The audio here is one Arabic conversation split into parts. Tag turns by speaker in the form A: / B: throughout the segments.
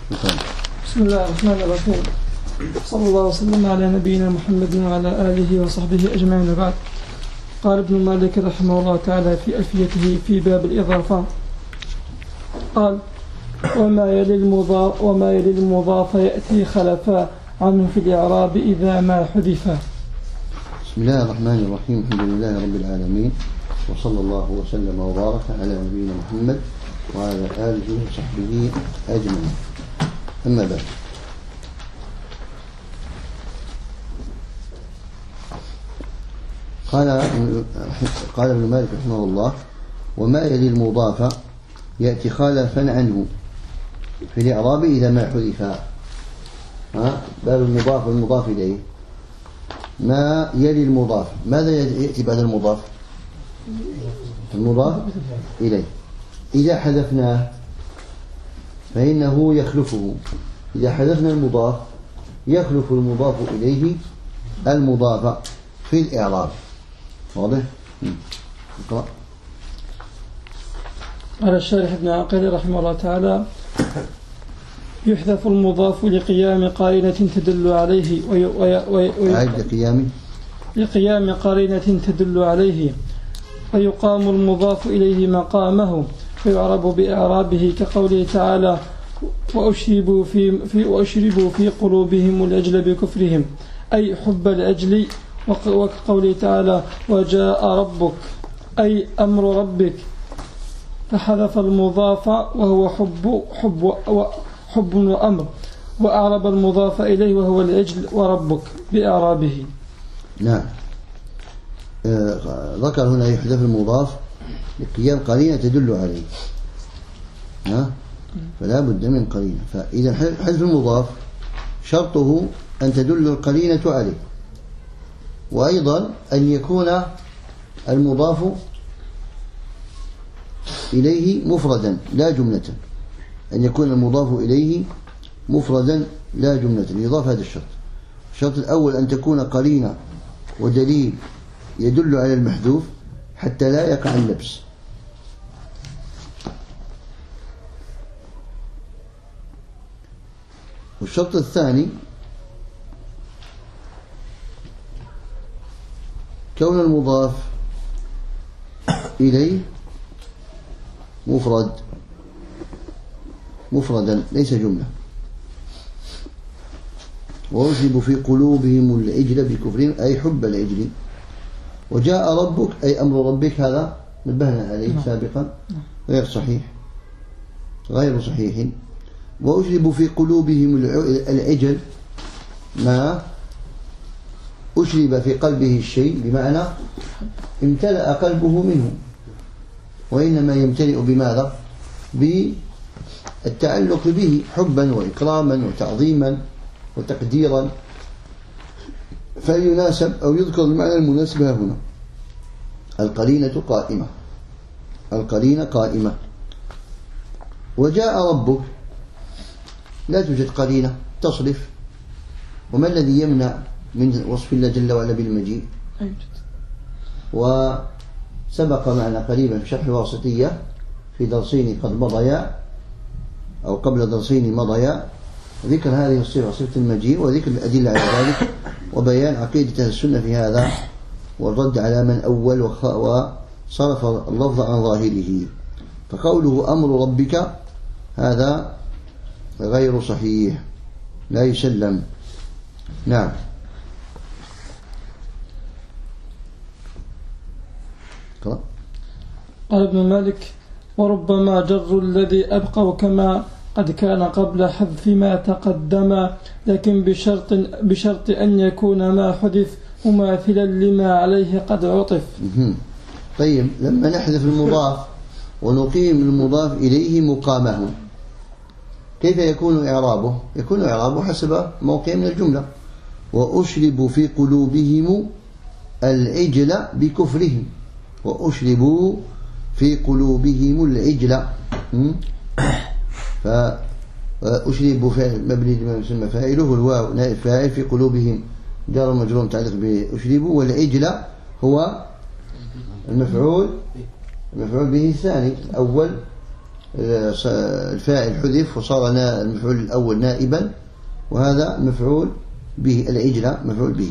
A: بسم الله الرحمن الرحيم. صلى الله وسلم على نبينا محمد وعلى آله وصحبه أجمعين. بعد. قال ابن مالك رحمه الله تعالى في ألفيته في باب الإضافة، قال: وما يلي المضاف يأتي خلفا عنه في الإعراب إذا ما حذفا.
B: بسم الله الرحمن الرحيم. الحمد لله رب العالمين، وصلى الله وسلم وبارك على نبينا محمد وعلى آله وصحبه أجمعين. أما بعد، قال ابن مالك رحمه الله: وما يلي المضاف يأتي خلفا عنه في الإعراب إذا ما حذف. باب المضاف والمضاف إليه. ما يلي المضاف، ماذا يأتي بعد المضاف؟ المضاف إليه. إذا حذفناه فإنه يخلفه. إذا حذفنا المضاف يخلف المضاف إليه المضاف في الإعراب. واضح؟ اقرأ.
A: قال الشارح ابن عقيل رحمه الله تعالى: يحذف المضاف لقيام قرينة تدل عليه لقيام قرينة تدل عليه، ويقام المضاف إليه مقامه فيعرب بإعرابه، كقوله تعالى: وأشربوا في قلوبهم العجل بكفرهم، أي حب العجل. وكقوله تعالى: وجاء ربك، أي أمر ربك، فحذف المضاف وهو حب وأمر، وأعرب المضاف إليه وهو العجل وربك بإعرابه.
B: نعم. ذكر هنا يحذف المضاف لقيام قرينة تدل عليه، فلا بد من قرينة. فإذا حذف المضاف شرطه أن تدل القرينة عليه، وأيضا أن يكون المضاف إليه مفردا لا جملة. أن يكون المضاف إليه مفردا لا جملة. يضاف هذا الشرط. الشرط الأول أن تكون قرينة ودليل يدل على المحذوف حتى لا يقع اللبس. والشرط الثاني كون المضاف إليه مفردا ليس جملة. وأشربوا في قلوبهم العجل بكفرهم، أي حب العجل. وجاء ربك، أي أمر ربك، هذا نبهنا عليه سابقا، غير صحيح. وأشربوا في قلوبهم العجل، ما أشرب في قلبه الشيء بمعنى امتلأ قلبه منه، وإنما يمتلئ بماذا؟ بالتعلق به حبا وإكراما وتعظيما وتقديرا، فيناسب أو يذكر المعنى المناسب هنا. القرينة قائمة. وجاء ربك لا توجد قرينة تصرف. وما الذي يمنع من وصف الله جل وعلا بالمجيء؟ وسبق معنا قريبا في شرح الواسطية في درسين قد مضيا أو قبل درسين مضيا ذكر هذه الصفة، صفة المجيء، وذكر الأدلة على ذلك، وبيان عقيدة أهل السنة في هذا، والرد على من أول وصرف اللفظ عن ظاهره. فقوله أمر ربك هذا غير صحيح، لا يسلم. نعم.
A: قال ابن مالك: وربما جر الذي أبقوا كما قد كان قبل حذف ما تقدم، لكن بشرط أن يكون ما حذف مماثلا لما عليه قد عطف.
B: طيب، لما نحذف المضاف ونقيم المضاف إليه مقامه، كيف يكون إعرابه؟ يكون إعرابه حسب موقع من الجملة: وأشربوا في قلوبهم العجل بكفرهم. وأشربوا في قلوبهم العجل، فأشربوا فعل مبني لما يسمى فاعله، الواو نائب فاعل، في قلوبهم جار مجرور متعلق بأشربوا، والعجل هو المفعول به الثاني. الأول الفاعل حذف وصار المفعول الأول نائبا، وهذا مفعول به، العجلة مفعول به.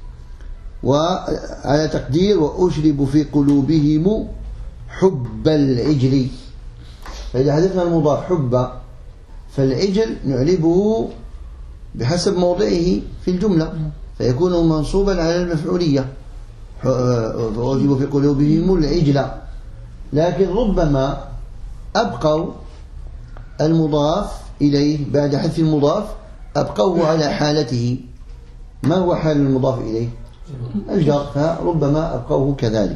B: وعلى تقدير وأشرب في قلوبهم حب العجل، فإذا حذفنا المضاف حب فالعجل نعربه بحسب موضعه في الجملة فيكون منصوبا على المفعولية، فأشرب في قلوبهم العجل. لكن ربما أبقوا المضاف إليه بعد حذف المضاف، أبقوه على حالته. ما هو حال المضاف إليه؟ الجر، فربما أبقوه كذلك.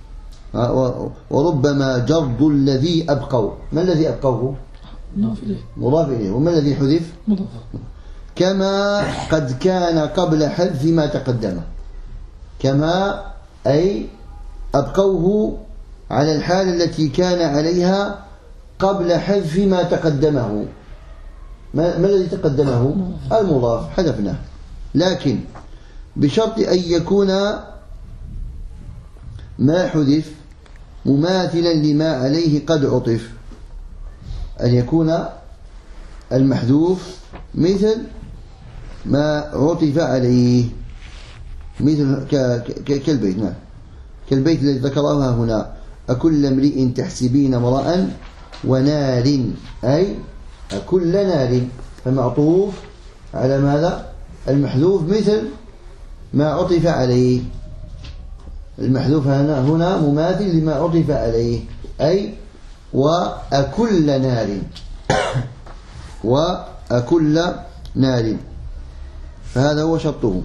B: وربما جرد الذي أبقوا. ما الذي أبقوه؟ مضاف إليه. وما الذي حذف؟ مضاف. كما قد كان قبل حذف ما تقدم. كما أي أبقوه على الحال التي كان عليها قبل حذف ما تقدمه. ما الذي تقدمه؟ المضاف، حذفناه. لكن بشرط أن يكون ما حذف مماثلا لما عليه قد عطف، أن يكون المحذوف مثل ما عطف عليه، مثل كالبيت. نعم، كالبيت الذي ذكرها هنا: أكل امرئ تحسبين امرأ ونار، أي أكل نار، فمعطوف على ماذا؟ المحذوف مثل ما عطف عليه. المحذوف هنا مماثل لما عطف عليه، أي وأكل نار، وأكل نار، فهذا هو شرطه.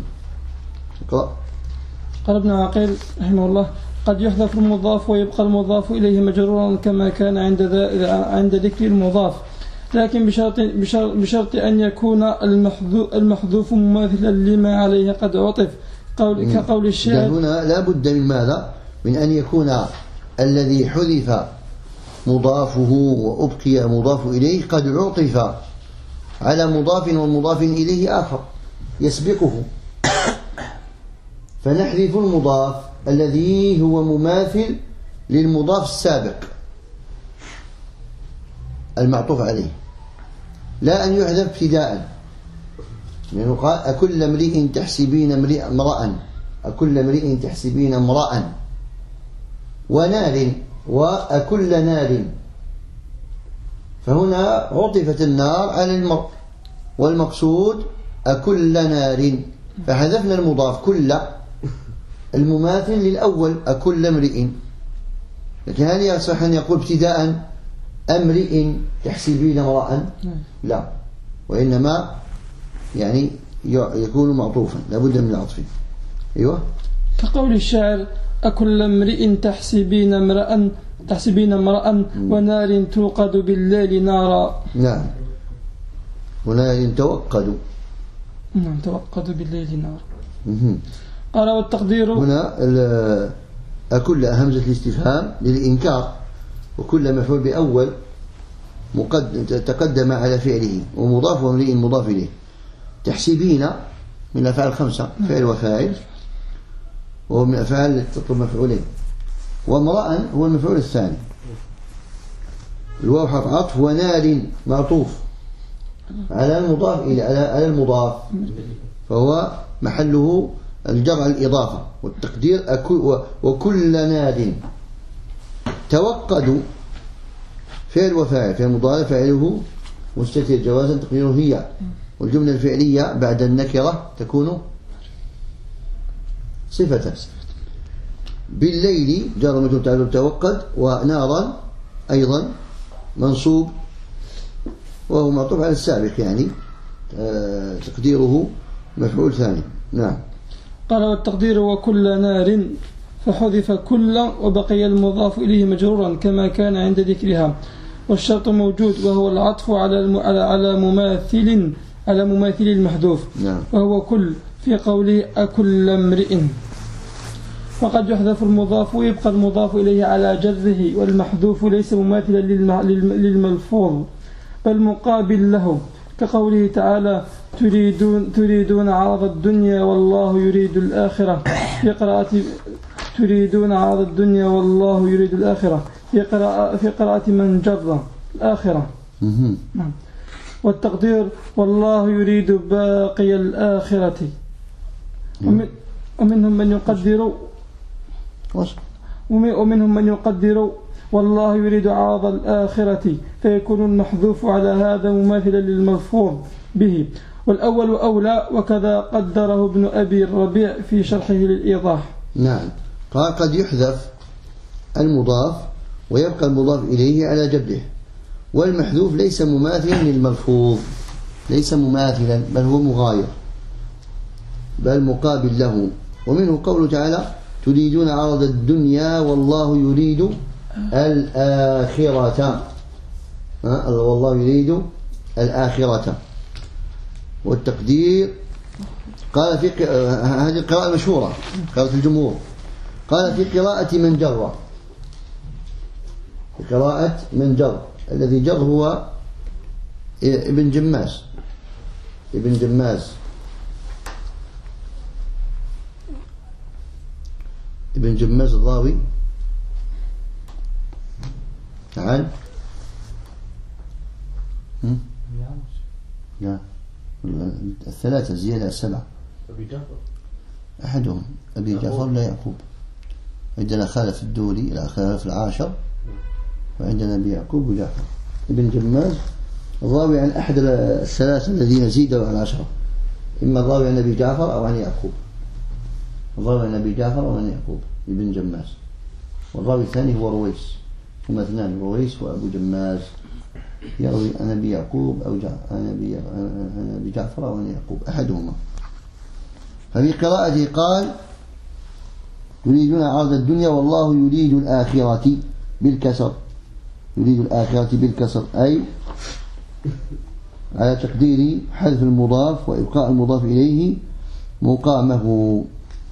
A: قال ابن عقيل رحمه الله: قد يحذف المضاف ويبقى المضاف إليه مجرورا كما كان عند ذكر المضاف، لكن بشرط أن يكون المحذوف مماثلا لما عليه قد عطف، كقول الشاعر.
B: هنا لا بد من ماذا؟ من أن يكون الذي حذف مضافه وأبقي مضاف إليه قد عطف على مضاف والمضاف إليه آخر يسبقه، فنحذف المضاف الذي هو مماثل للمضاف السابق المعطوف عليه، لا أن يحذف ابتداء. لأنه قال: أكل امرئ تحسبين امرأ، أكل امرئ تحسبين امرأ ونار، وأكل نار، فهنا عطفت النار على المرء، والمقصود أكل نار، فحذفنا المضاف كل المماثل للأول أكل امرئ. لكن هل يصح أن يقول ابتداء امرئ تحسبين امرأ؟ لا، وإنما يعني يكون معطوفا، لابد من العطف. أيوة،
A: كقول الشاعر: أكل امرئ تحسبين امرأ ونار توقد بالليل نارا.
B: نعم، ونار توقد.
A: نعم، توقد بالليل نارا. قال: والتقدير
B: هنا أكل همزة الاستفهام للإنكار، وكل مفعول بأول تقدم على فعله ومضاف وامرئ مضاف إليه. تحسبين من الأفعال 5، فعل وفاعل، وهو من الأفعال تطلب مفعولين. وامرأ هو المفعول الثاني، الواو حرف عطف، ونار معطوف على المضاف إلى على المضاف، فهو محله الجر على الإضافة، والتقدير وكل نار. توقد فعل وفاعل، فعل مضارع فاعله مستتر جوازا تقديره هي، والجملة الفعلية بعد النكرة تكون صفة. بالليل جار مجرور تعلم توقد، ونارا أيضا منصوب وهو معطوف على السابق، يعني تقديره مفعول ثاني. نعم.
A: قال: والتقدير وكل نار، فحذف كل وبقي المضاف إليه مجرورا كما كان عند ذكرها، والشرط موجود وهو العطف على مماثل المحذوف.
B: نعم.
A: وهو كل في قوله أكل امرئ. وقد يحذف المضاف ويبقى المضاف إليه على جره، والمحذوف ليس مماثلا للملفوظ بل مقابل له، كقوله تعالى: تريدون عرض الدنيا والله يريد الآخرة، في قراءة تريدون عرض الدنيا والله يريد الآخرة، في قراءة من جر. الآخرة.
B: مهم.
A: نعم. والتقدير والله يريد باقي الآخرة. ومنهم من يقدر ومنهم من يقدر والله يريد عرض الآخرة، فيكون المحذوف على هذا مماثلا للملفوظ به، والأول أولى، وكذا قدره ابن أبي الربيع في شرحه للإيضاح.
B: نعم. قال قد يحذف المضاف ويبقى المضاف إليه على جده، والمحذوف ليس مماثلا للملفوظ، ليس مماثلا بل هو مغاير، بل مقابل له. ومنه قوله تعالى تريدون عرض الدنيا والله يريد الآخرة، والله يريد الآخرة. والتقدير قال في هذه القراءة المشهورة قراءة الجمهور، قال في قراءة من جر، في قراءة من جر، الذي جر هو ابن جماز، ابن جماز، ابن جماز الراوي. تعال. لا الثلاثة زيادة السبعة.
C: أبي جعفر
B: أحدهم أبي جعفر لا يعقوب. عندنا خالف الدولي إلى خالف العاشر، وعندنا أبي يعقوب وجعفر. ابن جماز الراوي عن أحد الثلاثة الذين زيدوا على العشرة، إما الراوي عن أبي جعفر أو عن يعقوب، الراوي عن أبي جعفر أو عن يعقوب ابن جماز. والراوي الثاني هو رويس، هما اثنان رويس وأبو جماز، يروي عن أبي يعقوب أو عن أبي جعفر أو عن يعقوب أحدهما. ففي قراءته قال يريدون عرض الدنيا والله يريد الآخرة بالكسر، يريد الآخرة بالكسر، أي على تقدير حذف المضاف وإبقاء المضاف إليه مقامه.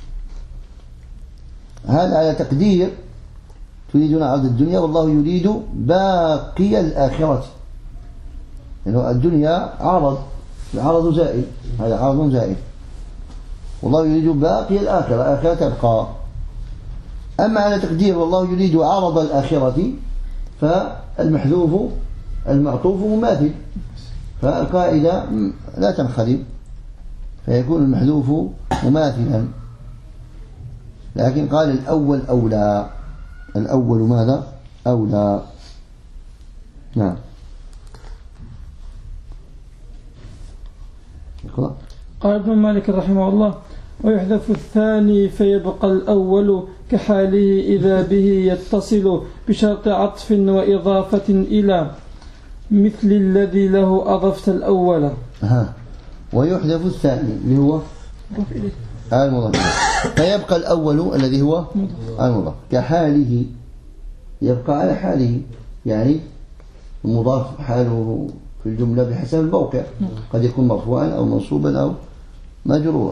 B: هذا على تقدير تريدون عرض الدنيا والله يريد باقي الآخرة، يعني الدنيا عرض، العرض زائل، هذا عرض زائل، والله يريد باقي الآخرة، الآخرة تبقى. أما على تقدير والله يريد عرض الآخرة فالمحذوف المعطوف مماثل، فالقاعدة لا تنخرم، فيكون المحذوف مماثلا. لكن قال الأول أولى، الأول ماذا؟ أولى. نعم. اقرأ.
A: قال ابن مالك رحمه الله ويحذف الثاني فيبقى الأول كحاله إذا به يتصل بشرط عطف وإضافة إلى مثل الذي له أضفت الأول.
B: ويحذف الثاني اللي هو المضاف إليه، فيبقى الأول الذي هو المضاف كحاله، يبقى على حاله، يعني المضاف حاله في الجملة بحسب الموقع، قد يكون مرفوعا أو منصوبا أو مجرورا.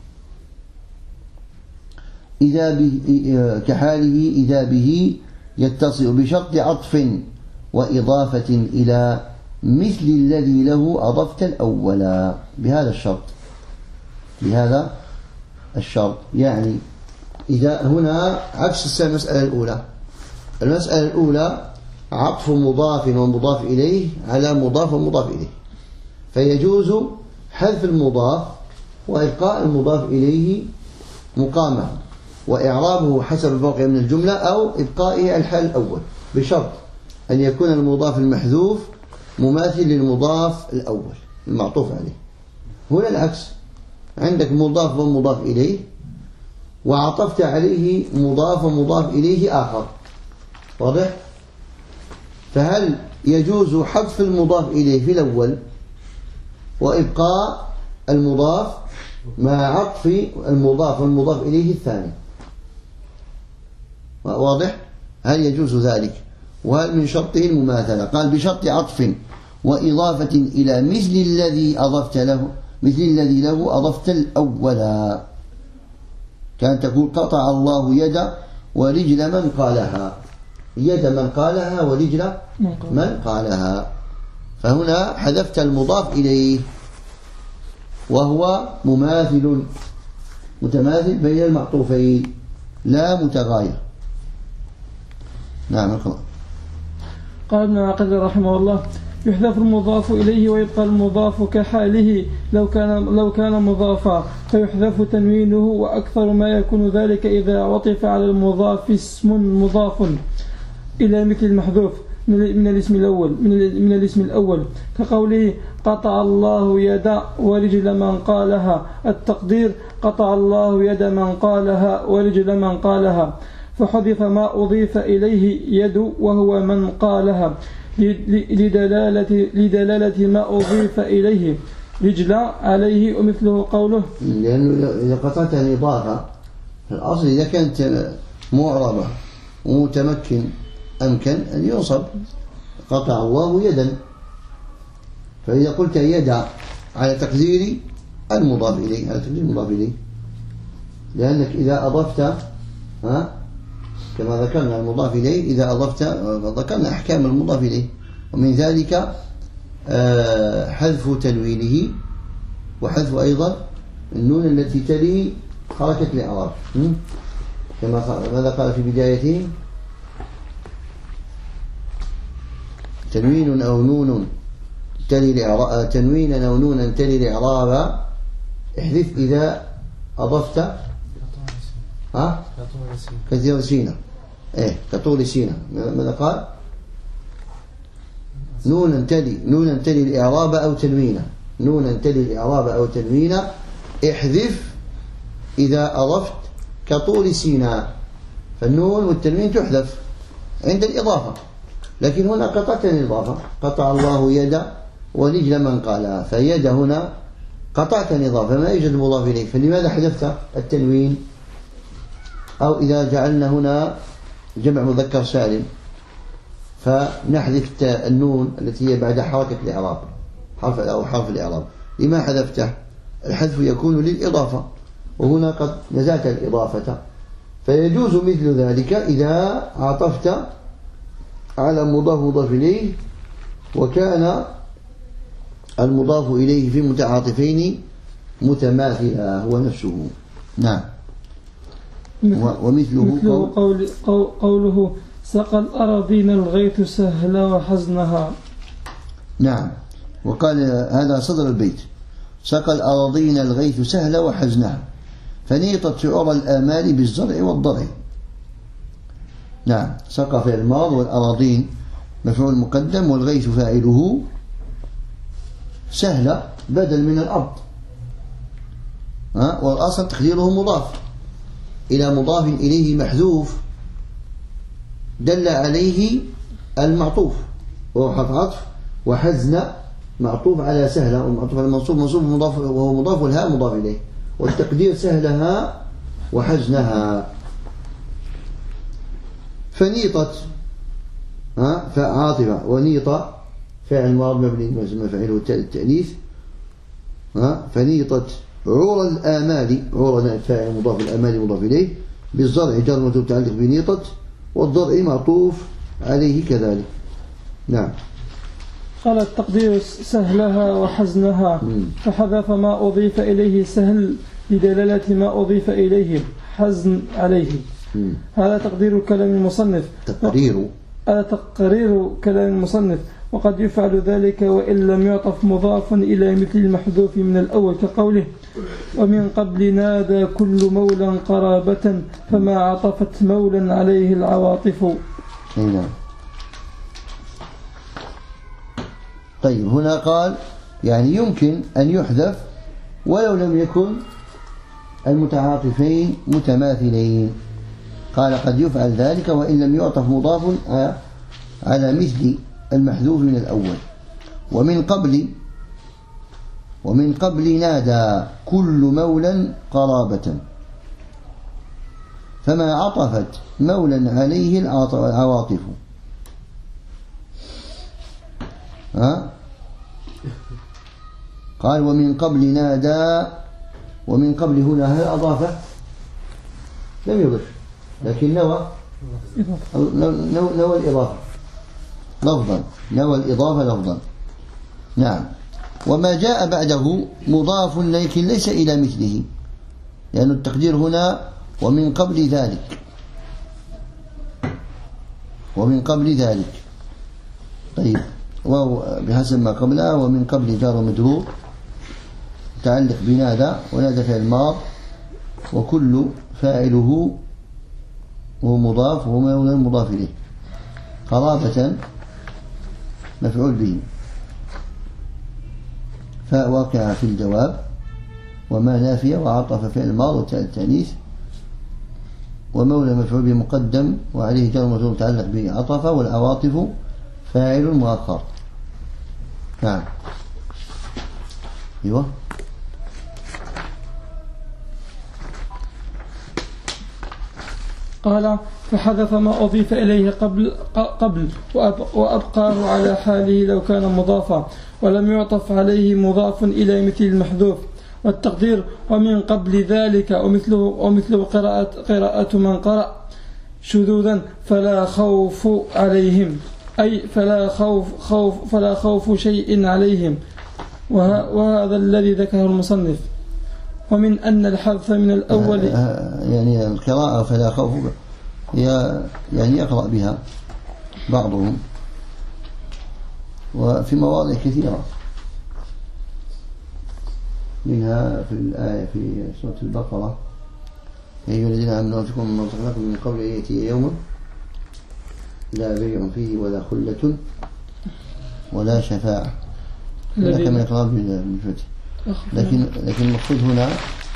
B: إذا به كحاله إذا به يتصل بشرط عطف وإضافة إلى مثل الذي له أضفت الأول، بهذا الشرط، بهذا الشرط. يعني إذا هنا عكس المسألة الأولى، المسألة الأولى عطف مضاف ومضاف إليه على مضاف ومضاف إليه، فيجوز حذف المضاف وإبقاء المضاف إليه مقامه وإعرابه حسب الموقع من الجملة، أو إبقائه الحال الأول، بشرط أن يكون المضاف المحذوف مماثل للمضاف الأول المعطوف عليه. هنا العكس، عندك مضاف ومضاف إليه وعطفت عليه مضاف ومضاف إليه آخر، واضح؟ فهل يجوز حذف المضاف إليه في الأول وإبقاء المضاف مع عطف المضاف والمضاف إليه الثاني؟ واضح؟ هل يجوز ذلك؟ وهل من شرطه المماثلة؟ قال بشرط عطف وإضافة إلى مثل الذي أضفت له، مثل الذي له أضفت الأول. كان تقول قطع الله يد ورجل من قالها، يد من قالها ورجل من قالها، فهنا حذفت المضاف إليه وهو مماثل، متماثل بين المعطوفين لا متغاير. نعم اقرأ.
A: قال ابن عقيل رحمه الله: يحذف المضاف إليه ويبقى المضاف كحاله لو كان مضافا، فيحذف تنوينه، وأكثر ما يكون ذلك إذا عطف على المضاف اسم مضاف إلى مثل المحذوف من الاسم الأول كقوله: قطع الله يد ورجل من قالها. التقدير: قطع الله يد من قالها ورجل من قالها، فحذف ما أضيف إليه يد وهو من قالها لدلالة ما أضيف إليه رجل عليه، ومثله قوله.
B: لأنه إذا قطعت الإضافة في الأصل إذا كانت معربة ومتمكن أمكن أن ينصب. قطع الله يدا، فإذا قلت يد على تقدير المضاف إليه، على تقدير المضاف إليه، لأنك إذا أضفت كما ذكرنا المضاف إليه، إذا أضفت ذكرنا أحكام المضاف إليه، ومن ذلك حذف تنوينه، وحذف أيضا النون التي تلي حركة الإعراب، كما ماذا قال في بدايته: تنوين أو نون تلي الإعراب، تنوينا أو نونا تلي الإعراب احذف إذا أضفت كثير سينا، كطول سينا. ماذا قال؟ نونا تلي الإعراب أو تنوينا، نونا تلي الإعراب أو تنوينا احذف إذا أضفت كطول سينا. فالنون والتنوين تحذف عند الإضافة، لكن هنا قطعت الإضافة. قطع الله يد ورجل من قالها، فيد هنا قطعت الإضافة، ما يوجد مضاف إليه، فلماذا حذفت التنوين؟ أو إذا جعلنا هنا جمع مذكر سالم فنحذف النون التي هي بعد حركة الإعراب، حرف الإعراب. لما حذفته؟ الحذف يكون للإضافة، وهنا قد نزعت الإضافة، فيجوز مثل ذلك إذا عطفت على مضاف إليه وكان المضاف إليه في متعاطفين متماثلا هو نفسه. نعم. ومثله
A: قوله: سقى الأراضين الغيث سهل وحزنها.
B: نعم. وقال هذا صدر البيت: سقى الأراضين الغيث سهل وحزنها، فنيطت شعور الآمال بالزرع والضرع. نعم. سقى فعل الماض، والأراضين مفعول مقدم، والغيث فاعله، سهل بدل من الأرض، والأصل تقديره مضاف إلى مضاف إليه محذوف دل عليه المعطوف وهو حرف عطف، وحزن معطوف على سهلة، والمعطوف على منصوب مضاف وهو مضاف، والهاء مضاف إليه، والتقدير سهلها وحزنها. فنيطت فعاطفة، ونيطة فعل ماض مبني مفعله التأنيث. فنيطت عور الآمال، عور فاعل مضاف، الآمال مضاف إليه، بالزرع جار مجرور متعلق بنيطت، والضرع معطوف عليه كذلك. نعم.
A: قال التقدير سهلها وحزنها، فحذف ما أضيف إليه سهل لدلالة ما أضيف إليه حزن عليه. هذا تقدير كلام المصنف، هذا تقرير كلام المصنف. وقد يفعل ذلك وإن لم يعطف مضاف إلى مثل المحذوف من الأول، كقوله: ومن قبل نادى كل مولى قرابة فما عطفت مولا عليه العواطف.
B: نعم. طيب، هنا قال يعني يمكن أن يحذف ولو لم يكن المتعاطفين متماثلين. قال قد يفعل ذلك وإن لم يعطف مضاف على مثل المحذوف من الأول. ومن قبل نادى كل مولا قرابة فما عطفت مولا عليه العواطف. قال ومن قبل نادى، ومن قبل هنا هل أضافه؟ لم يضف، لكن نوى الإضافة لفظا، نوى الإضافة لفظا. نعم. وما جاء بعده مضاف لكن ليس إلى مثله، لأن التقدير هنا ومن قبل ذلك، ومن قبل ذلك. طيب، واو بحسب ما قبلها، ومن قبل جار ومجرور متعلق بنادى، ونادى فعل ماض، وكل فاعله هو مضاف وهو مضاف إليه. قرابة مفعول به، فاء واقعة في الجواب، وما نافية، وعطف فعل ماض وتاء التأنيث، ومولى مفعول به مقدم وعليه جار ومجرور متعلق به عطف، والعواطف فاعل مؤخر. نعم. ايوه.
A: قال فحذف ما أضيف إليه قبل وأبقاه على حاله لو كان مضافا، ولم يعطف عليه مضاف إلى مثل المحذوف. والتقدير ومن قبل ذلك ومثله قراءة من قرأ شذوذا فلا خوف عليهم، أي فلا خوف شيء عليهم. وهذا الذي ذكره المصنف. ومن أن الحذف من الأول
B: يعني القراءة فلا خوف هي يعني يقرأ بها بعضهم، وفي مواضع كثيرة، منها في الآية في سورة البقرة: يا أيها الذين آمنوا أنفقوا مما رزقناكم من قبل أن يأتي يوم لا بيع فيه ولا خلة ولا شفاعة، إلا كما يقرأ بالفتح. لكن المقصود هنا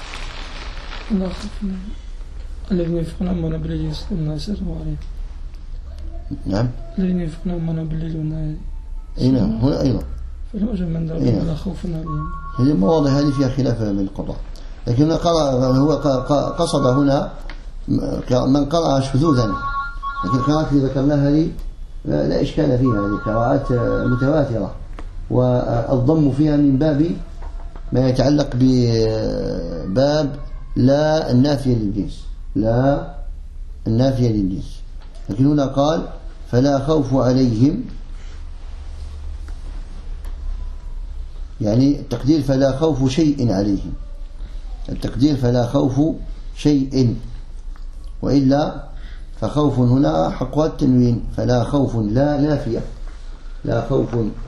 A: الذين ينفقون أموالا بالليل يصدقون سرا وعليا.
B: نعم. الذين
A: ينفقون أموالا بالليل والنهار.
B: نعم. هنا أيضا
A: فلم أجل من دار ولا خوف عليهم.
B: هذه المواضع هذه فيها خلاف بين القضاء، لكن هو قصد هنا من قرأ شذوذا، لكن القراءات اللي ذكرناها هذه لا إشكال فيها، هذه قراءات متواترة، والضم فيها من باب ما يتعلق بباب لا النافية للجنس، لا النافية للجنس. لكن هنا قال فلا خوف عليهم، يعني التقدير فلا خوف شيء عليهم، التقدير فلا خوف شيء، وإلا فخوف هنا حقها التنوين، فلا خوف لا نافية، لا خوف.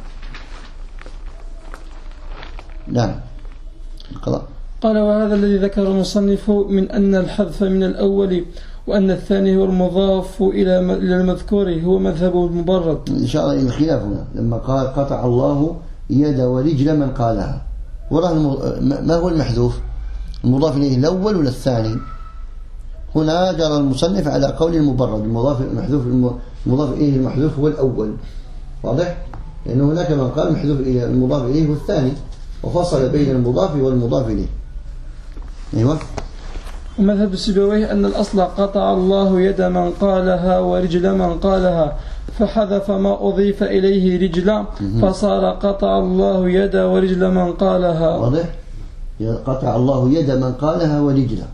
B: نعم.
A: قال وهذا الذي ذكر المصنف من أن الحذف من الأول وأن الثاني هو المضاف إلى المذكور هو مذهب المبرد.
B: إشارة إلى الخلاف هنا لما قال قطع الله يد ورجل من قالها، ما هو المحذوف؟ المضاف إليه الأول ولا الثاني؟ هنا جرى المصنف على قول المبرد، المضاف إليه المحذوف هو الأول، واضح؟ لأنه هناك من قال المحذوف إليه المضاف إليه هو الثاني، وفصل بين المضاف والمضاف إليه. أيوة.
A: ومذهب السيبويه أن الأصل قطع الله يد من قالها ورجل من قالها، فحذف ما أضيف إليه رجلا فصار قطع الله يد ورجل من قالها.
B: واضح؟ قطع الله يد من قالها ورجلا،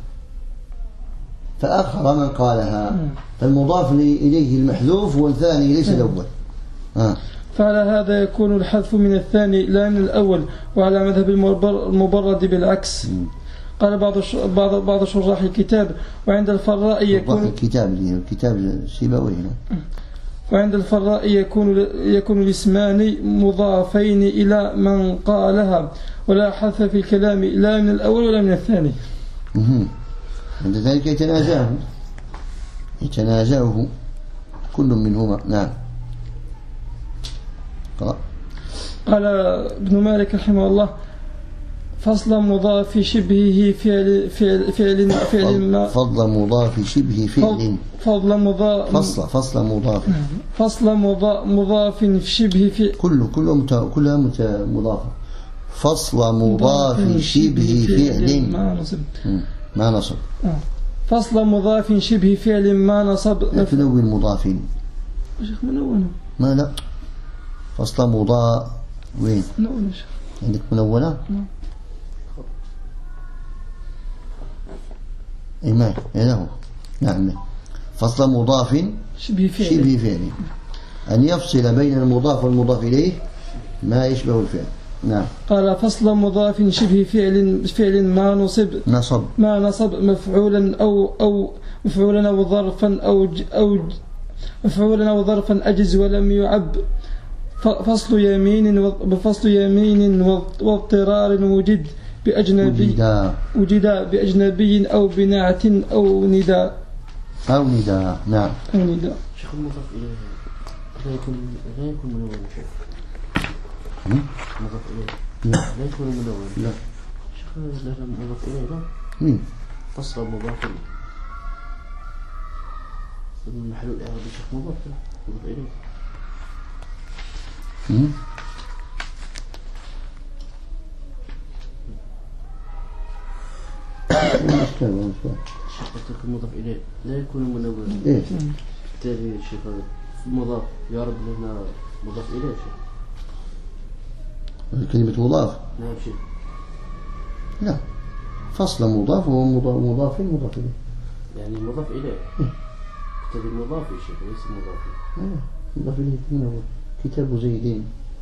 B: فأخر من قالها، فالمضاف إليه المحذوف والثاني ليس الأول.
A: فعلى هذا يكون الحذف من الثاني لا من الأول، وعلى مذهب المبرد بالعكس. قال بعض شراح الكتاب وعند الفراء يكون
B: الكتاب سيبويه،
A: وعند الفراء يكون الاسمان مضافين إلى من قالها، ولا حذف في الكلام لا من الأول ولا من الثاني.
B: عند ذلك يتنازعه كل منهما. نعم.
A: قال ابن مالك رحمه الله فصل مضاف شبهه فعل ما
B: فضل مضاف شبه فعل
A: فصل مضاف شبه فعل
B: كلها مضافة. فصل مضاف شبه فعل ما نصب.
A: فصل مضاف شبه فعل ما نصب.
B: لا تنون مضاف
A: شيخ منونه
B: ما لا فصل مضاف وين
A: منونه
B: عندك منونة؟ إيمان له. نعم. فصل مضاف
A: شبه
B: فعل أن يفصل بين المضاف والمضاف إليه ما يشبه الفعل. نعم.
A: قال فصل مضاف شبه فعل ما نصب مفعولا أو مفعولا أو ظرفا أو مفعولا أو ظرفا أجز ولم يعب، فصل يمين واضطرار وجد بأجنبي أو بنعت أو نداء.
B: نعم.
A: أو نداء.
C: شيخ المضاف إليه لا يكون منونا شيخ. مضاف إليه لا يكون منونا.
B: لا.
C: شيخ مضاف إليه لا.
B: مين؟
C: فصل مضاف من محل الإعراب شيخ مضاف إليه. شيخ المضاف إليه لا يكون منونا.
B: إيه؟
C: بالتالي شيخ المضاف يعرب لنا مضاف إليه شيخ.
B: كلمة مضاف.
C: نعم شيخ.
B: لا، فصل مضاف ومضاف إليه.
C: يعني مضاف إليه. بالتالي مضاف يا شيخ ليس مضاف.
B: مضاف إليه من هو؟ كتاب زيدين.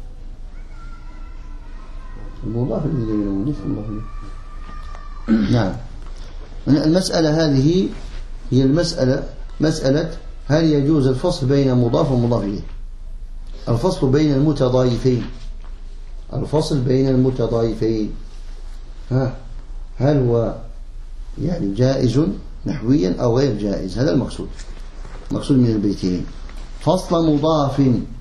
B: المضاف إليه ليس مضاف إليه. نعم. المسألة هذه هي مسألة هل يجوز الفصل بين مضاف ومضاف إليه؟ الفصل بين المتضايفين. هل هو يعني جائز نحويا أو غير جائز؟ هذا المقصود من البيتين. فصل مضاف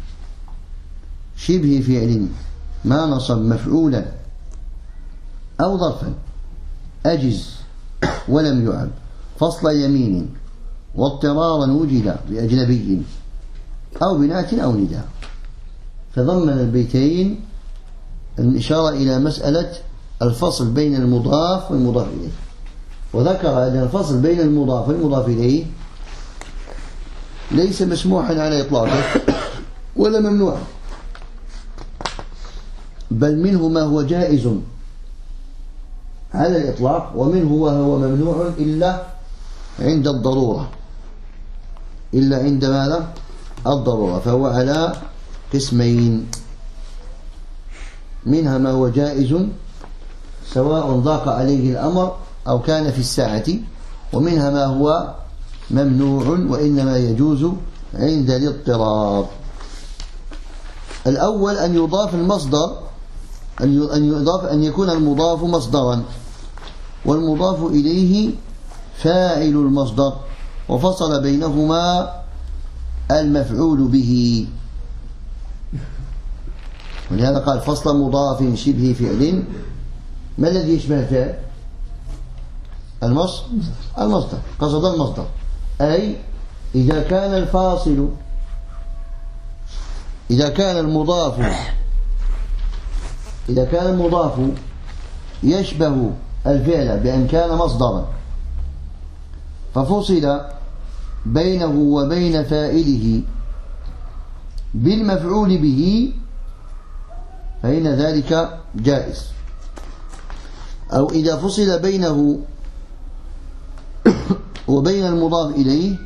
B: شبه فعل ما نصب مفعولا أو ظرفا أجز ولم يعب. فصل يمين واضطرارا وجد بأجنبي أو بنات أو نداء. فضمن البيتين الإشارة إلى مسألة الفصل بين المضاف والمضاف إليه، وذكر أن الفصل بين المضاف والمضاف إليه ليس مسموحا على إطلاقه ولا ممنوعا، بل منه ما هو جائز على الإطلاق ومنه وهو ممنوع إلا عند الضرورة. إلا عند ماذا؟ الضرورة. فهو على قسمين، منها ما هو جائز سواء ضاق عليه الأمر أو كان في الساعة، ومنها ما هو ممنوع وإنما يجوز عند الاضطرار. الأول أن يضاف المصدر، أن يكون المضاف مصدرا والمضاف إليه فاعل المصدر، وفصل بينهما المفعول به. ولهذا قال فصل مضاف شبه فعل. ما الذي يشبه الفعل؟ المصدر. قصد المصدر، أي إذا كان المضاف يشبه الفعل بأن كان مصدرا ففصل بينه وبين فاعله بالمفعول به فإن ذلك جائز. أو إذا فصل بينه وبين المضاف إليه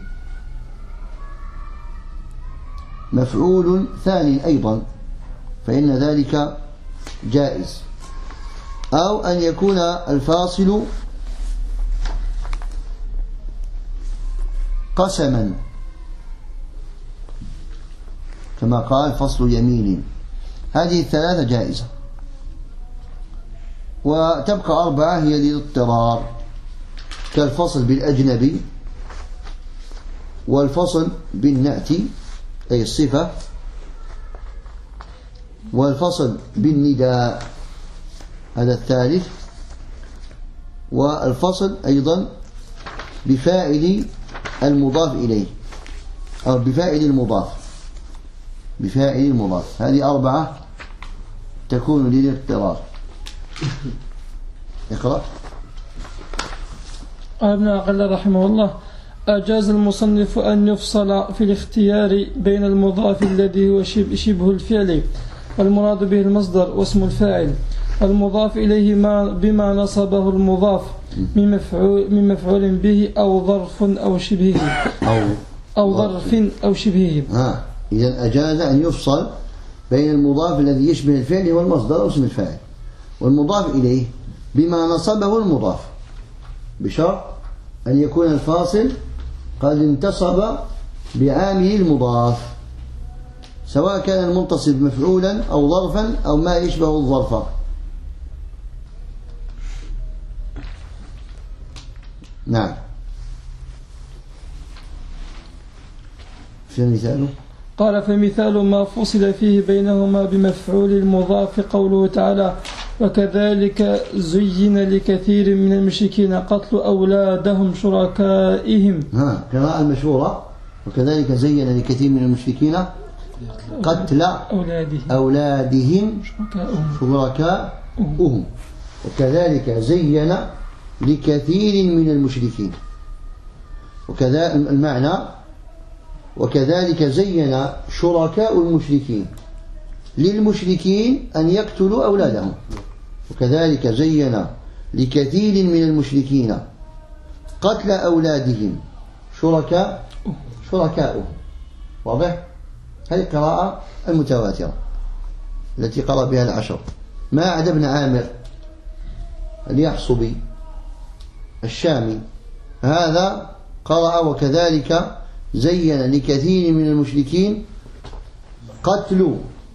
B: مفعول ثاني أيضا فإن ذلك جائز. أو أن يكون الفاصل قسما كما قال فصل يمين. هذه الثلاثة جائزة. وتبقى أربعة هي للاضطرار، كالفصل بالأجنبي، والفصل بالنعت أي الصفة، والفصل بالنداء هذا الثالث، والفصل أيضا بفاعل المضاف إليه أو بفاعل المضاف. هذه أربعة تكون للاضطرار. اقرأ.
A: قال ابن عقل رحمه الله: أجاز المصنف أن يفصل في الاختيار بين المضاف الذي هو شبه الفعل والمراد به المصدر واسم الفاعل، المضاف إليه بما نصبه المضاف من مفعول به أو ظرف أو شبهه أو ظرف أو شبهه.
B: إذا أجاز أن يفصل بين المضاف الذي يشبه الفعل والمصدر واسم الفاعل، والمضاف إليه بما نصبه المضاف، بشرط أن يكون الفاصل قد انتصب بعامل المضاف، سواء كان المنتصب مفعولا أو ظرفا أو ما يشبه الظرف. نعم. في مثاله؟
A: قال فمثال ما فصل فيه بينهما بمفعول المضاف قوله تعالى وكذلك زين لكثير من المشركين قتل أولادهم شركائهم.
B: قراءة المشهورة وكذلك زين لكثير من المشركين قتل أولادهم شركاؤهم وكذلك زين لكثير من المشركين. وكذا المعنى وكذلك زين شركاء المشركين للمشركين أن يقتلوا أولادهم وكذلك زين لكثير من المشركين قتل أولادهم شركاؤهم. واضح؟ هذه القراءة المتواترة التي قرأ بها العشر ما عدا ابن عامر اليحصبي الشامي هذا قرأ وكذلك زين لكثير من المشركين قتل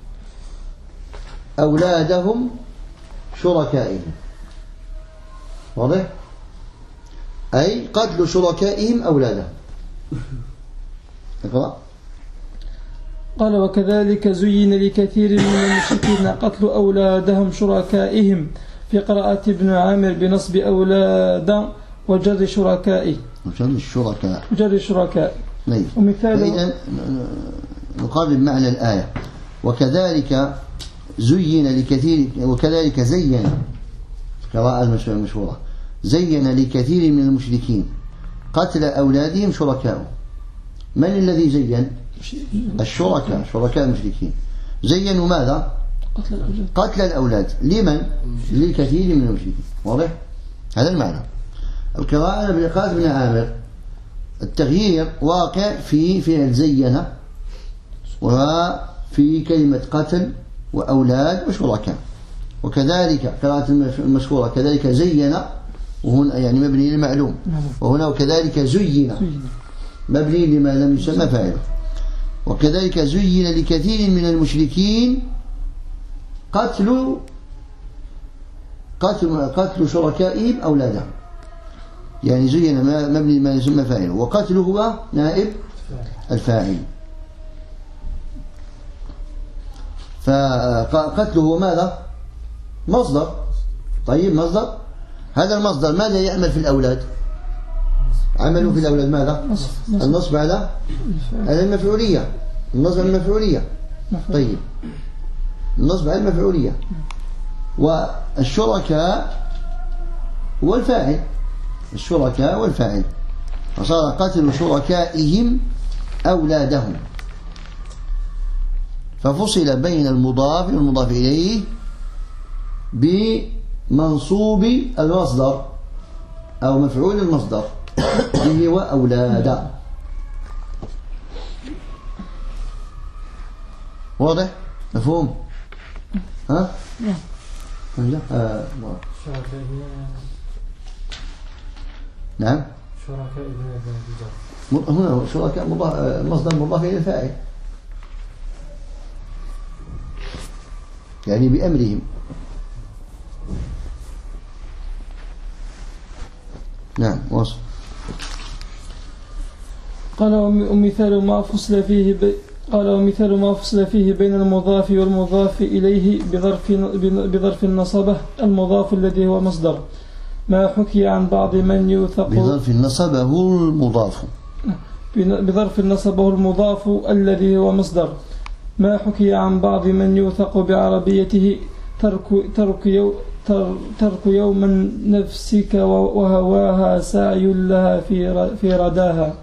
B: أولادهم شركائهم. واضح؟ أي قتل شركائهم أولادهم. اقرأ.
A: قال وكذلك زين لكثير من المشركين قتل أولادهم شركائهم في قراءة ابن عامر بنصب أولاد وجر شركائه وجر الشركاء.
B: ومثال نقابل معنى الآية وكذلك زين لكثير وكذلك زين قراءة المشهورة زين لكثير من المشركين قتل أولادهم شركاء. من الذي زين؟ شركاء المشركين زينوا ماذا؟ قتل الأولاد. لمن؟ للكثير من المشركين. واضح؟ هذا المعنى. القراءة بقراءة ابن عامر التغيير واقع في فعل زين وفي كلمة قتل وأولاد وشركاء. وكذلك قراءة المشهورة كذلك زين وهنا يعني مبني للمعلوم وهنا وكذلك زين مبني لما لم يسمى فاعله. وكذلك زين لكثير من المشركين قتل شركائهم أولادهم يعني زين مبني لما يسمى فاعله وقتله هو نائب الفاعل. فقتله هو ماذا؟ مصدر. طيب مصدر هذا المصدر ماذا يعمل في الأولاد؟ عمله في الأولاد ماذا؟ النصب على المفعولية. النصب على المفعولية. طيب النصب على المفعولية والشركاء هو الفاعل. الشركاء والفاعل فصار قتل شركائهم أولادهم ففصل بين المضاف والمضاف إليه بمنصوب المصدر أو مفعول المصدر به وأولاد. واضح؟ مفهوم؟ ها؟ نعم.
D: شركاء
B: هنا شركاء مصدر مضاف إلى الفاعل يعني بأمرهم. نعم واصل.
A: قال ومثال ما فصل فيه بين المضاف والمضاف إليه بظرف النصبة المضاف الذي هو مصدر ما حكي عن بعض من يوثق
B: بظرف النصبة هو المضاف
A: بظرف النصبه المضاف الذي هو مصدر ما حكي عن بعض من يوثق بعربيته ترك يوما نفسك وهواها سعي لها في رداها.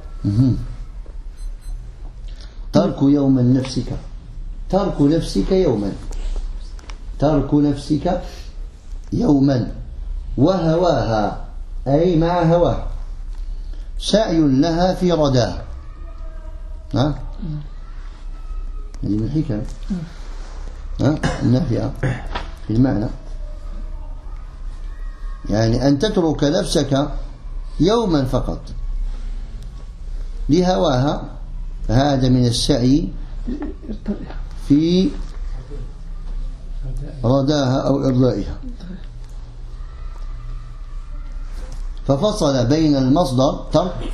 B: ترك يوما نفسك ترك نفسك يوما وهواها أي مع هواه سعي لها في رداها. ها هذه من الحكم النافعة في المعنى يعني أن تترك نفسك يوما فقط لهواها فهذا من السعي في رداها أو إرضائها. ففصل بين المصدر ترك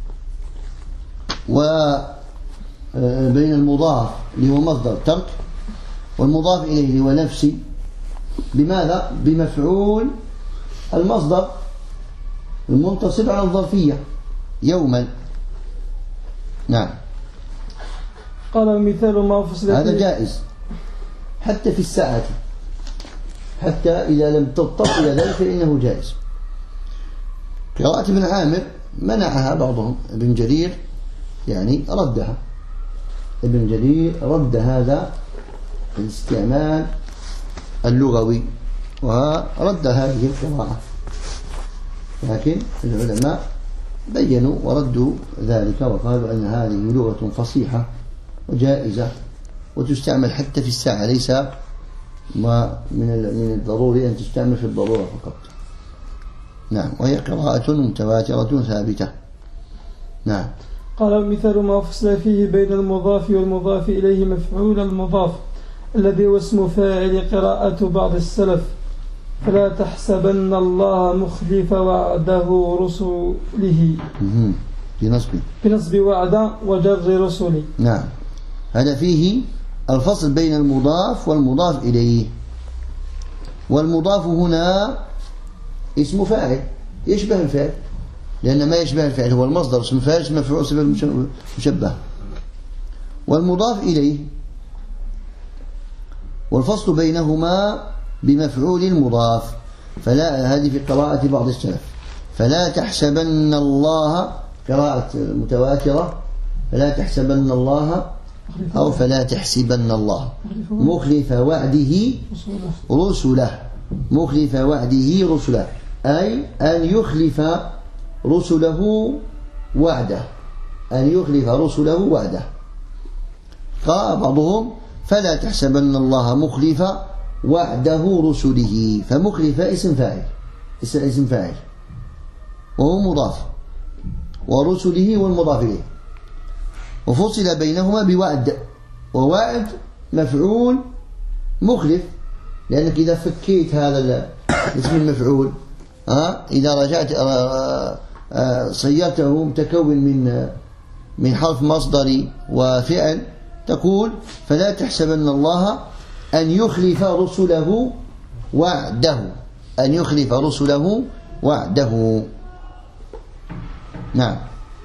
B: وبين المضاف اللي هو مصدر ترك والمضاف إليه اللي هو نفسي. بماذا؟ بمفعول المصدر المنتصب على الظرفية يوما. نعم.
A: قال مثال ما فصل
B: هذا جائز حتى في الساعة، حتى إذا لم تضطر إلى ذلك فإنه جائز. قراءة ابن عامر منعها بعضهم، ابن جرير يعني ردها، ابن جرير رد هذا الاستعمال اللغوي ورد هذه القراءة، لكن العلماء بينوا وردوا ذلك وقالوا أن هذه لغة فصيحة وجائزة وتستعمل حتى في الساعة، ليس ما من الضروري أن تستعمل في الضرورة فقط. نعم. وهي قراءة متواترة ثابتة. نعم.
A: قال مثال ما فصل فيه بين المضاف والمضاف إليه مفعول المضاف الذي هو اسم فاعل قراءة بعض السلف فلا تحسبن الله مخلف وعده رسله
B: بنصب
A: وعد وجر رسله.
B: نعم. هذا فيه الفصل بين المضاف والمضاف إليه. والمضاف هنا اسم فاعل يشبه الفعل، لأن ما يشبه الفعل هو المصدر اسم فاعل اسم مفعول صفة مشبه. والمضاف إليه والفصل بينهما بمفعول المضاف. فلا، هذه في قراءة بعض السلف، فلا تحسبن الله، قراءة متواترة، فلا تحسبن الله أو فلا تحسبن الله مخلف وعده رسله، مخلف وعده رسله، أي أن يخلف رسله وعده، أن يخلف رسله وعده. قال بعضهم فلا تحسبن الله مخلف وعده رسله، فمخلف اسم فاعل، اسم فاعل وهو مضاف، ورسله والمضاف إليه، وفصل بينهما بوعد، ووعد مفعول مخلف، لأنك إذا فكيت هذا اسم المفعول إذا رجعت صيرته متكون من حرف مصدري وفعل، تقول فلا تحسبن الله أن يخلف رسله وعده، أن يخلف رسله وعده. نعم.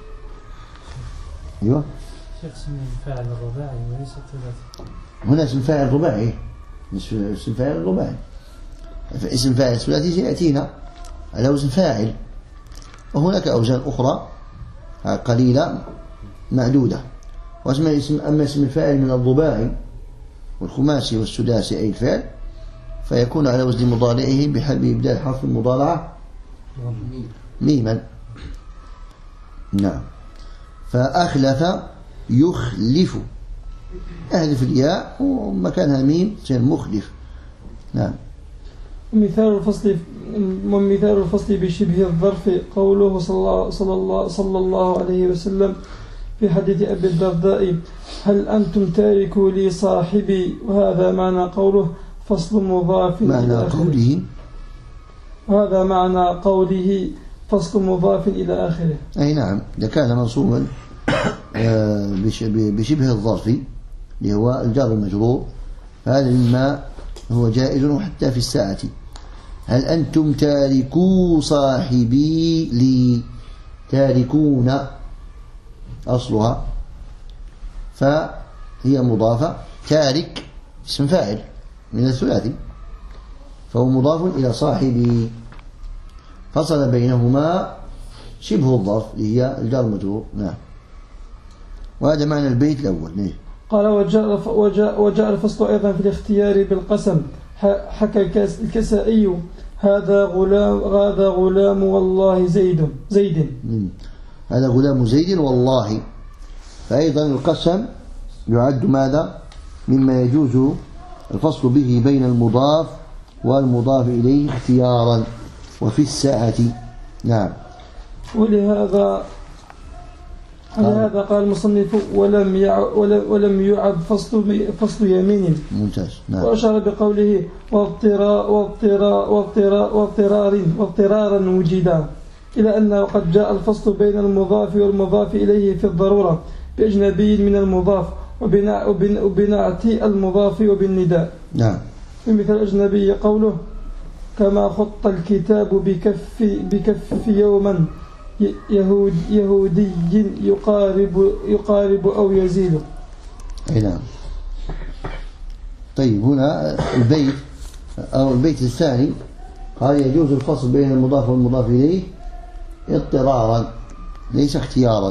B: أيوة.
D: اسم الفاعل الرباعي وليس الثلاثي.
B: هنا اسم فاعل رباعي، اسم فاعل رباعي. اسم فاعل ثلاثي سيأتينا على وزن فاعل، وهناك أوزان أخرى قليلة معدودة. أما اسم الفاعل من الرباعي والخماسي والسداسي أي الفعل فيكون على وزن مضارعه بإبدال حرف المضارعة ميما. نعم. فأخلف يخلف، أهدف الياء ومكانها ميم تصير مخلف. نعم.
A: ومثال الفصل بشبه الظرف قوله صلى الله عليه وسلم في حديث أبي الدرداء هل أنتم تاركوا لي صاحبي، وهذا معنى قوله فصل مضاف
B: معنى قوله،
A: وهذا معنى قوله فصل مضاف إلى آخره.
B: أي نعم. إذا كان منصوبا بشبه الظرف اللي هو الجار المجرور هذا مما هو جائز حتى في الساعة. هل أنتم تاركوا صاحبي لي، تاركون أصلها فهي مضافة، تارك اسم فاعل من الثلاثي فهو مضاف إلى صاحبي، فصل بينهما شبه الظرف اللي هي الجار المجرور. نعم. وهذا معنى البيت الأول. نعم.
A: قال وجاء الفصل أيضا في الاختيار بالقسم. حكى الكسائي هذا غلام والله زيد.
B: هذا غلام زيد والله. فأيضا القسم يعد ماذا؟ مما يجوز الفصل به بين المضاف والمضاف إليه اختيارا وفي الساعة. نعم.
A: ولهذا هذا قال المصنف ولم يعد فصل يمين.
B: ممتاز. نعم.
A: وأشار بقوله واضطرارا وجدا، إلى أنه قد جاء الفصل بين المضاف والمضاف إليه في الضرورة بأجنبي من المضاف وبنعت المضاف وبالنداء.
B: نعم.
A: مثل الأجنبي قوله كما خط الكتاب بكف يوما يهودي يقارب أو يزيد.
B: أي نعم. طيب هنا البيت الثاني قال يجوز الفصل بين المضاف والمضاف إليه اضطرارا ليس اختيارا،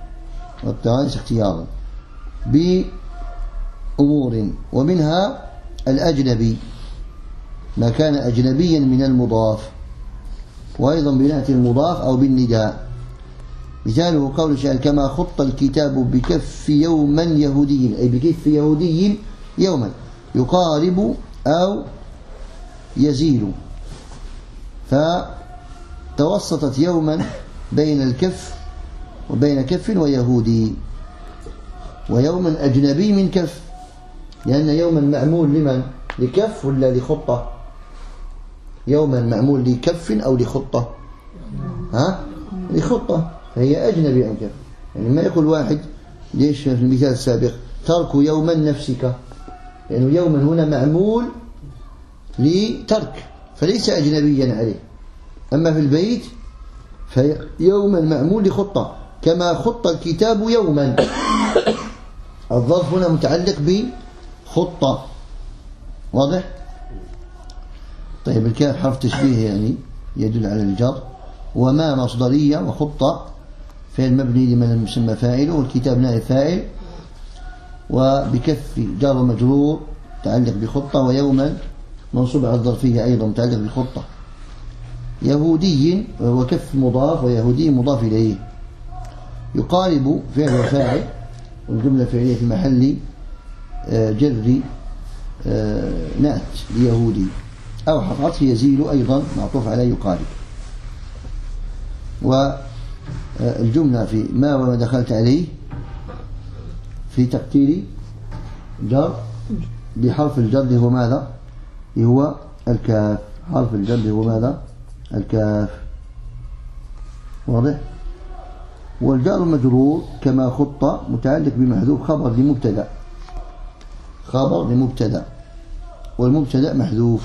B: بأمور، ومنها الأجنبي ما كان أجنبيا من المضاف، وأيضا بنأتي المضاف أو بالنداء. مثاله قول الشاعر كما خط الكتاب بكف يوما يهودي، أي بكف يهودي يوما يقارب أو يزيل، فتوسطت يوما بين الكف وبين كف ويهودي، ويوما أجنبي من كف، لأن يوما معمول لمن؟ لكف ولا لخطة؟ يوما معمول لكف أو لخطة؟ لخطة، فهي أجنبي عن كف. يعني ما يقول واحد ليش في المثال السابق ترك يوما نفسك، لأنه يعني يوما هنا معمول لترك فليس أجنبيا عليه. أما في البيت فيوما معمول لخطة، كما خط الكتاب يوما، الظرف هنا متعلق بخطة. واضح؟ طيب الكاف حرف تشبيه يعني يدل على الجر، وما مصدرية، وخطة فعل مبني لمن يسمى فاعله، والكتاب نائب فاعل، وبكف جار مجرور متعلق بخطة، ويوما منصوب على الظرفية أيضا متعلق بخطة. يهودي وكف مضاف ويهودي مضاف إليه. يقارب فعل وفاعل، والجملة الفعلية في محل جر نأت ليهودي، أو حرف يزيل أيضا معطوف على يقارب. والجملة في ما وما دخلت عليه في تقدير جر بحرف الجر هو ماذا؟ هو الكاف. حرف الجر هو ماذا؟ الكاف. واضح؟ والجار المجرور كما خط متعلق بمحذوف خبر لمبتدا، والمبتدا محذوف،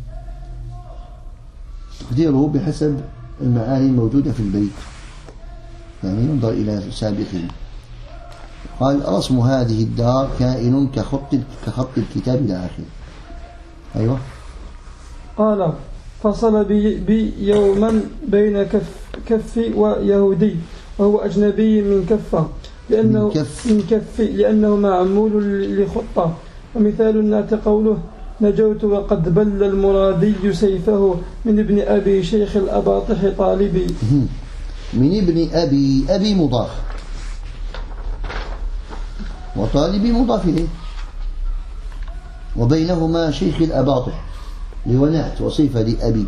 B: تقديره بحسب المعاني الموجودة في البيت، يعني ينظر إلى سابقه. قال رسم هذه الدار كائن كخط الكتاب إلى آخره. أيوة.
A: قال فصل بيوما بين كف ويهودي، وهو أجنبي من كفة لأنه معمول لخطة. ومثال النعت قوله نجوت وقد بل المرادي سيفه من ابن أبي شيخ الأباطح طالبي.
B: من ابن أبي مضاف، وطالبي مضاف إليه، وبينهما شيخ الأباطح لونعت وصيفة لأبي،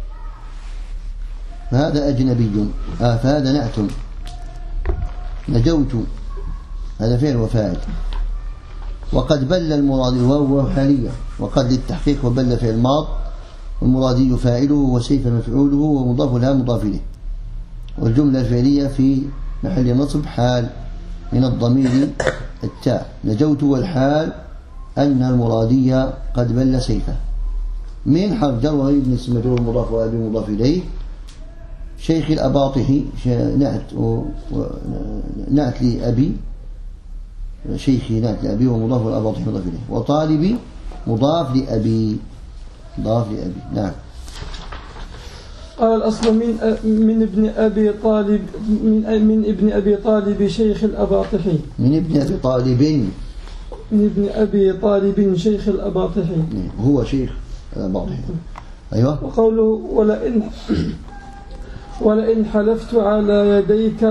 B: فهذا أجنبي، فهذا نعت. نجوت هذا فعل وفاعل، وقد بل المرادي وهو حالية، وقد للتحقيق، وبل فعل ماض، والمرادي فاعله وسيف مفعوله، ومضاف لها مضاف إليه. والجملة الفعلية في محل نصب حال من الضمير التاء. نجوت والحال أن المرادي قد بل سيفه، من حرف جر وابن اسم مجرور مضاف وأبي مضاف إليه. شيخ الأباطح نعت لأبي، شيخي نعت لأبي ومضاف الأباطح مضاف إليه. وطالبي مضاف لأبي. نعم.
A: قال الأصل من ابن أبي طالب، من ابن أبي طالب شيخ الأباطحي،
B: من ابن أبي طالب شيخ الأباطحي، هو شيخ الأباطحي. أيوة.
A: وقوله ولئن حلفت على يديك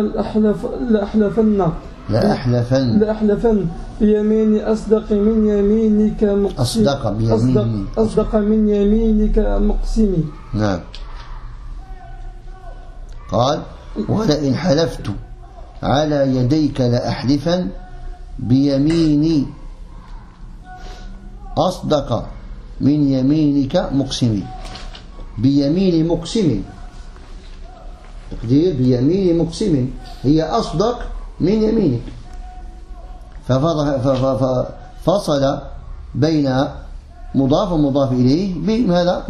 A: لأحلفن بيمين أصدق من يمينك مقسمي.
B: نعم. قال ولئن حلفت على يديك لأحلفا بيميني أصدق من يمينك مقسم. بيمين مقسم، تقدير بيمين مقسم هي أصدق من يمينك، ففصل بين مضاف ومضاف إليه بماذا؟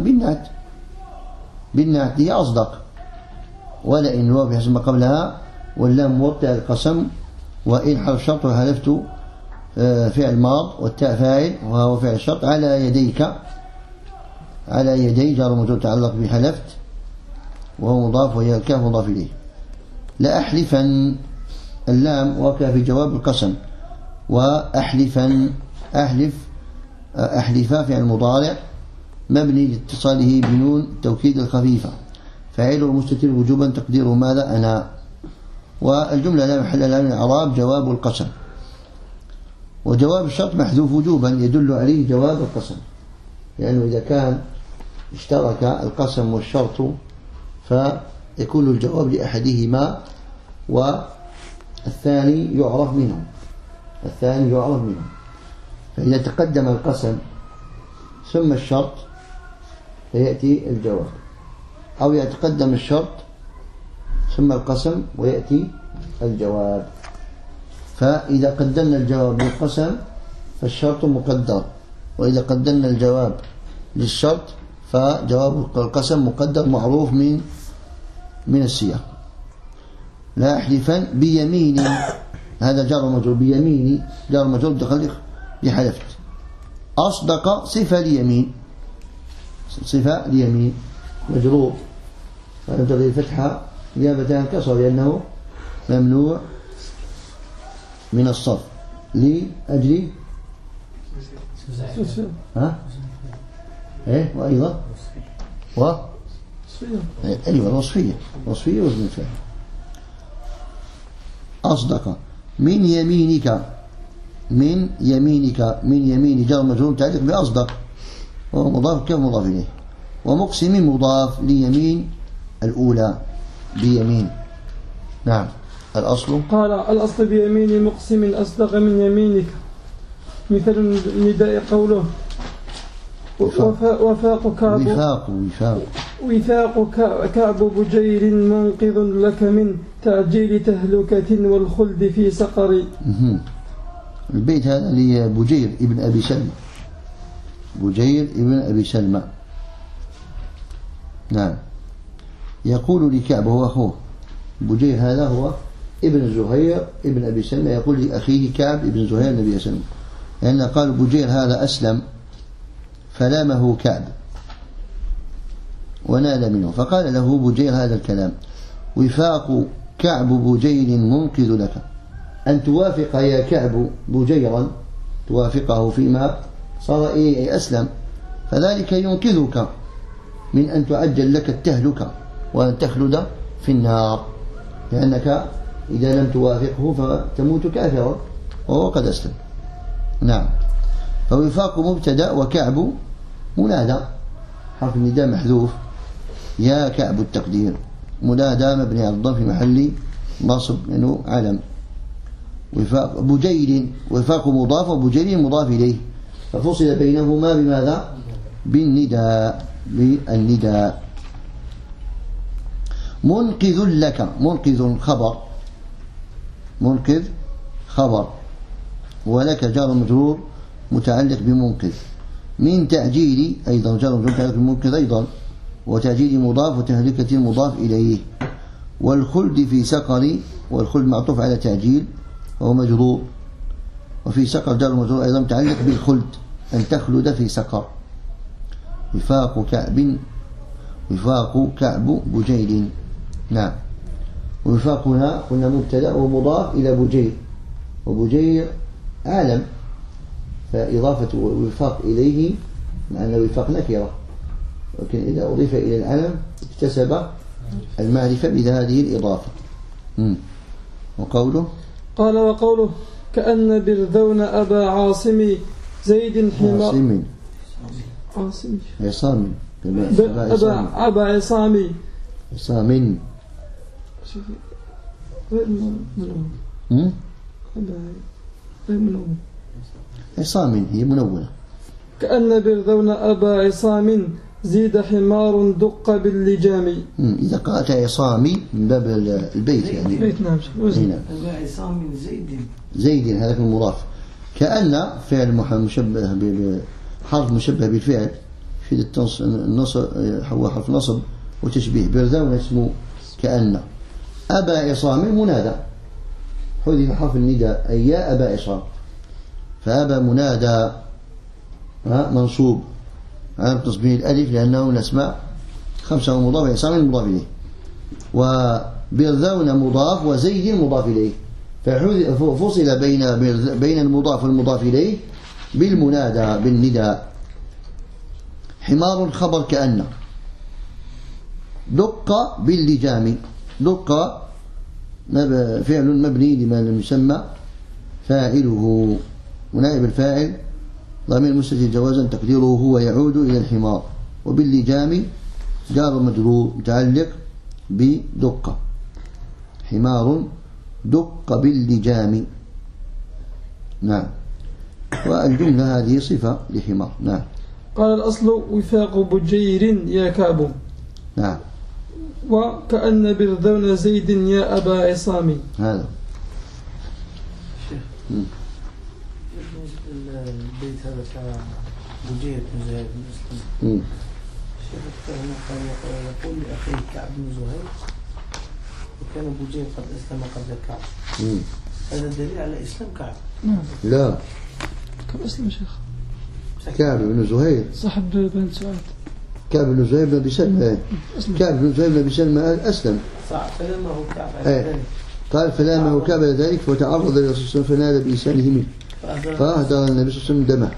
B: بالنعت هي أصدق. ولئن الواو بحسب ما قبلها واللام موطئ القسم، وإن حرف شرط وحلفت فعل ماض والتاء فاعل وهو فعل شرط. على يديك، على يدي جار ومجرور تعلق بحلفت وهو مضاف وهي الكاف مضاف إليه. لأحلفا اللام وقع في جواب القسم، وأحلفا أحلفا فعل مضارع مبني لاتصاله بنون التوكيد الخفيفة، فاعله مستتر وجوبا تقديره ماذا؟ أنا. والجملة لا محل لها من الإعراب جواب القسم، وجواب الشرط محذوف وجوبا يدل عليه جواب القسم، لأنه إذا كان اشترك القسم والشرط فيكون الجواب لأحدهما والثاني يعرف منه، فإذا تقدم القسم ثم الشرط فيأتي الجواب، أو يتقدم الشرط ثم القسم ويأتي الجواب. فإذا قدمنا الجواب للقسم فالشرط مقدر، وإذا قدمنا الجواب للشرط فجواب القسم مقدر معروف من السياق. لا أحلفن بيميني، هذا جار ومجرور، بيميني جار ومجرور دخل بحلفت. أصدق صفة ليمين مجرور فنبتغي الفتحة نيابة عن كسر لأنه ممنوع من الصرف لأجل وأيضا أيوة وصفية وزن الفعل. أصدق من يمين جار مجرور تعلق بأصدق وهو مضاف كيف مضاف إليه. ومقسم مضاف ليمين الأولى بيمين. نعم. الأصل
A: قال الأصل بيمين مقسم أصدق من يمينك. مثل النداء قوله وفاق كعب بجير منقذ لك من تعجيل تهلكة والخلد في سقر.
B: البيت هذا لبجير ابن أبي سلمى. نعم. يقول لكعب هو أخوه بجير، هذا هو ابن زهير ابن أبي سلمى، يقول لأخيه كعب ابن زهير ابن أبي سلمى، لأن قال بجير هذا أسلم فلامه كعب ونال منه، فقال له بجير هذا الكلام: وفاق كعب بجير منقذ لك، أن توافق يا كعب بجيرا، توافقه فيما صار إليه أسلم، فذلك ينقذك من أن تعجل لك التهلكة وأن تخلد في النار، لأنك إذا لم توافقه فتموت كافرا وهو قد أسلم. نعم. فوفاق مبتدأ وكعب منادى، حرف النداء محذوف، يا كعب التقدير، منادى مبني على الضم في محل نصب لأنه علم. وفاق بجير، وفاق مضاف وبجير مضاف إليه، ففصل بينهما بماذا؟ بالنداء. منقذ لك، منقذ خبر ولك جار مجرور متعلق بمنقذ. من تعجيل أيضا جار مجرور متعلق بمنقذ أيضا، وتعجيل مضاف وتهلكة مضاف إليه. والخلد في سقر، والخلد معطوف على تعجيل وهو مجرور، وفي سقر جار مجرور أيضا متعلق بالخلد، أن تخلد في سقر. وفاق كعب بجير. نعم. ووفاق هنا قلنا مبتدأ ومضاف إلى بجير، وبجير عالم، فإضافة وفاق إليه مع أن وفاق نكرة، ولكن إذا أضيف إلى العلم اكتسب المعرفة بهذه الإضافة. وقوله
A: كأن برذون أبا عاصم زيد حمار
B: عصام
A: أبا عصامي غير منون. غير منون.
B: عصام هي منونة.
A: كأن برذون أبا عصام زيد حمار دق باللجام.
B: إذا قرأت عصامي من باب البيت يعني
A: بيت نعم وزن.
E: أبا عصام
B: زيد هذا المضاف. كأن فعل مشبه بحرف مشبه بالفعل في النصب، هو حرف نصب وتشبيه. برذون اسمه كأن. أبا عصام منادى، حذف حرف النداء أي يا أبا عصام، فأبا منادى منصوب على تصبيه الألف لأنه من الأسماء 5 مضاف، عصام مضاف إليه، وبرذون مضاف وزيد مضاف إليه، ففصل بين المضاف والمضاف إليه بالمنادى بالنداء. حمار خبر كأن. دق باللجام. دق فعل مبني لما لم يسمى فاعله، ونائب الفاعل ضمير مستتر جوازا تقديره هو يعود إلى الحمار. وباللجام جار مجرور متعلق بدقة. حمار دق باللجام. نعم. والجملة هذه صفة لحمار. نعم.
A: قال الأصل وفاق بجير يا كعب.
B: نعم.
A: وكأن برذون زيد يا أبا عصام.
B: هذا
E: البيت هذا كان بجير بن زهير بن مسلم. الشيخ الكريم كان يقول لأخيه كعب بن زهير وكان بجير قد أسلم قبل كعب. هذا دليل على إسلام كعب.
B: لا،
A: كم أسلم شيخ؟
B: كعب بن زهير
A: صاحب بن سعد.
B: كعب بن زهير بن أبي سلمى. كعب بن زهير بن أبي سلمى أسلم.
E: صح. فلما هو كعب على ذلك
B: قال فلما هو كعب على ذلك فتعرض للرسول صلى الله عليه وسلم فنال بلسانه منه فأهدر النبي صلى الله عليه وسلم دمه.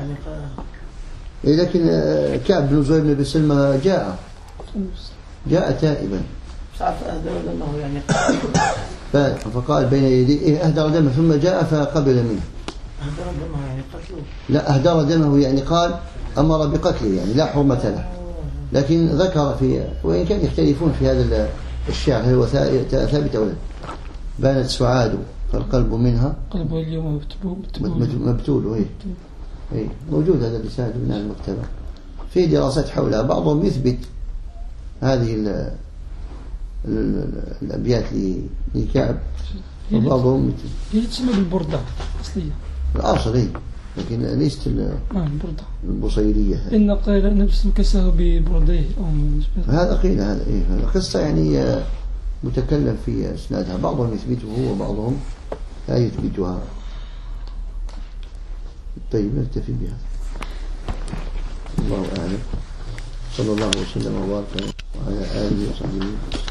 B: لكن كعب بن زهير بن أبي سلمى جاء تائبا
E: فأهدر دمه يعني
B: فقال بين يديه أهدر دمه ثم جاء فقبل منه.
E: أهدر دمه يعني قتله؟
B: لا، أهدر دمه يعني قال أمر بقتله يعني لا حرمة له. لكن ذكر وإن كان يختلفون في هذا الشعر هل هو ثابت أو لا. بانت سعاد فالقلب منها
A: قلبه اليوم
B: مبتول. موجود هذا الرسالة من المكتبة في دراسات حولها. بعضهم يثبت هذه الأبيات لكعب وبعضهم
A: هي تسمى بالبردة أصلية
B: الأصل لكن ليست
A: البردة
B: البصيرية.
A: إن قيل نفس كساه ببرديه
B: هذا قيل هذا هذا قصة يعني متكلم في اسنادها. بعضهم يثبته وبعضهم لا يثبتها. طيب نكتفي بها. الله أعلم. صلى الله وسلم وبارك على آله وصحبه.